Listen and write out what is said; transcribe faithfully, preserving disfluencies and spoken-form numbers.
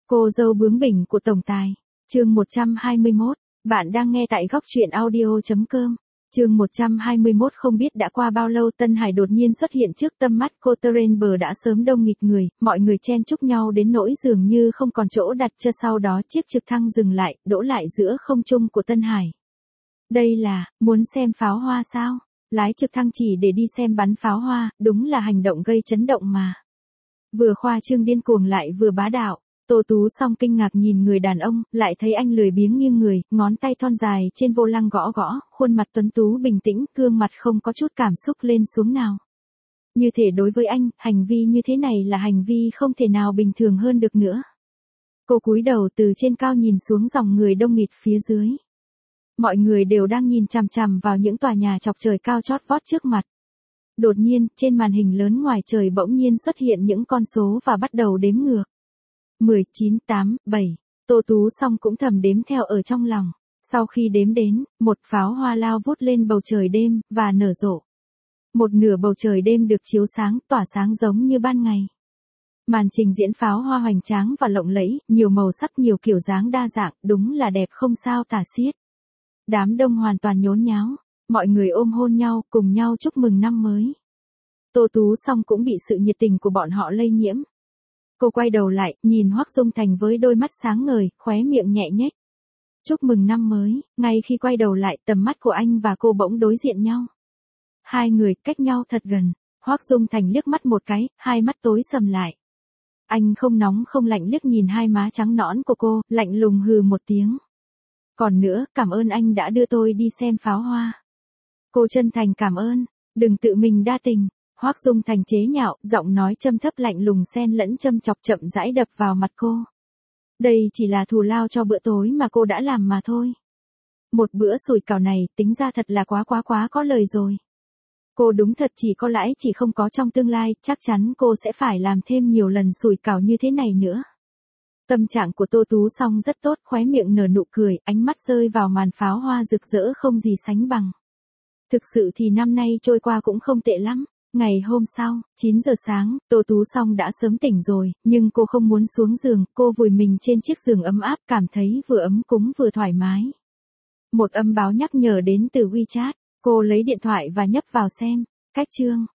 Cô dâu bướng bỉnh của tổng tài. Chương một trăm hai mươi mốt. Bạn đang nghe tại góc truyện audio chấm com. Chương một trăm hai mươi mốt. Không biết đã qua bao lâu Tân Hải đột nhiên xuất hiện trước tầm mắt cô. Terrain đã sớm đông nghịt người, mọi người chen chúc nhau đến nỗi dường như không còn chỗ đặt chân. Sau đó chiếc trực thăng dừng lại, đỗ lại giữa không trung của Tân Hải. Đây là, muốn xem pháo hoa sao? Lái trực thăng chỉ để đi xem bắn pháo hoa, đúng là hành động gây chấn động mà. Vừa khoa trương điên cuồng lại vừa bá đạo. Tô Tú Song kinh ngạc nhìn người đàn ông, lại thấy anh lười biếng nghiêng người, ngón tay thon dài trên vô lăng gõ gõ, khuôn mặt tuấn tú bình tĩnh, gương mặt không có chút cảm xúc lên xuống nào. Như thể đối với anh, hành vi như thế này là hành vi không thể nào bình thường hơn được nữa. Cô cúi đầu từ trên cao nhìn xuống dòng người đông nghịt phía dưới. Mọi người đều đang nhìn chằm chằm vào những tòa nhà chọc trời cao chót vót trước mặt. Đột nhiên, trên màn hình lớn ngoài trời bỗng nhiên xuất hiện những con số và bắt đầu đếm ngược. mười, chín, tám, bảy. Tô Tú Song cũng thầm đếm theo ở trong lòng. Sau khi đếm đến, một pháo hoa lao vút lên bầu trời đêm, và nở rộ. Một nửa bầu trời đêm được chiếu sáng, tỏa sáng giống như ban ngày. Màn trình diễn pháo hoa hoành tráng và lộng lẫy, nhiều màu sắc nhiều kiểu dáng đa dạng, đúng là đẹp không sao tả xiết. Đám đông hoàn toàn nhốn nháo, mọi người ôm hôn nhau, cùng nhau chúc mừng năm mới. Tô Tú Song cũng bị sự nhiệt tình của bọn họ lây nhiễm. Cô quay đầu lại, nhìn Hoắc Dung Thành với đôi mắt sáng ngời, khóe miệng nhẹ nhếch. Chúc mừng năm mới. Ngay khi quay đầu lại, tầm mắt của anh và cô bỗng đối diện nhau. Hai người cách nhau thật gần. Hoắc Dung Thành liếc mắt một cái, hai mắt tối sầm lại. Anh không nóng không lạnh liếc nhìn hai má trắng nõn của cô, lạnh lùng hừ một tiếng. Còn nữa, cảm ơn anh đã đưa tôi đi xem pháo hoa. Cô chân thành cảm ơn, đừng tự mình đa tình. Hoắc Dung Thành chế nhạo, giọng nói châm thấp lạnh lùng xen lẫn châm chọc chậm rãi đập vào mặt cô. Đây chỉ là thù lao cho bữa tối mà cô đã làm mà thôi. Một bữa sủi cảo này tính ra thật là quá quá quá có lời rồi. Cô đúng thật chỉ có lãi chỉ không có trong tương lai, chắc chắn cô sẽ phải làm thêm nhiều lần sủi cảo như thế này nữa. Tâm trạng của Tô Tú Song rất tốt, khóe miệng nở nụ cười, ánh mắt rơi vào màn pháo hoa rực rỡ không gì sánh bằng. Thực sự thì năm nay trôi qua cũng không tệ lắm. Ngày hôm sau, chín giờ sáng, Tô Tú Song đã sớm tỉnh rồi, nhưng cô không muốn xuống giường, cô vùi mình trên chiếc giường ấm áp, cảm thấy vừa ấm cúng vừa thoải mái. Một âm báo nhắc nhở đến từ WeChat, cô lấy điện thoại và nhấp vào xem. Cách chương.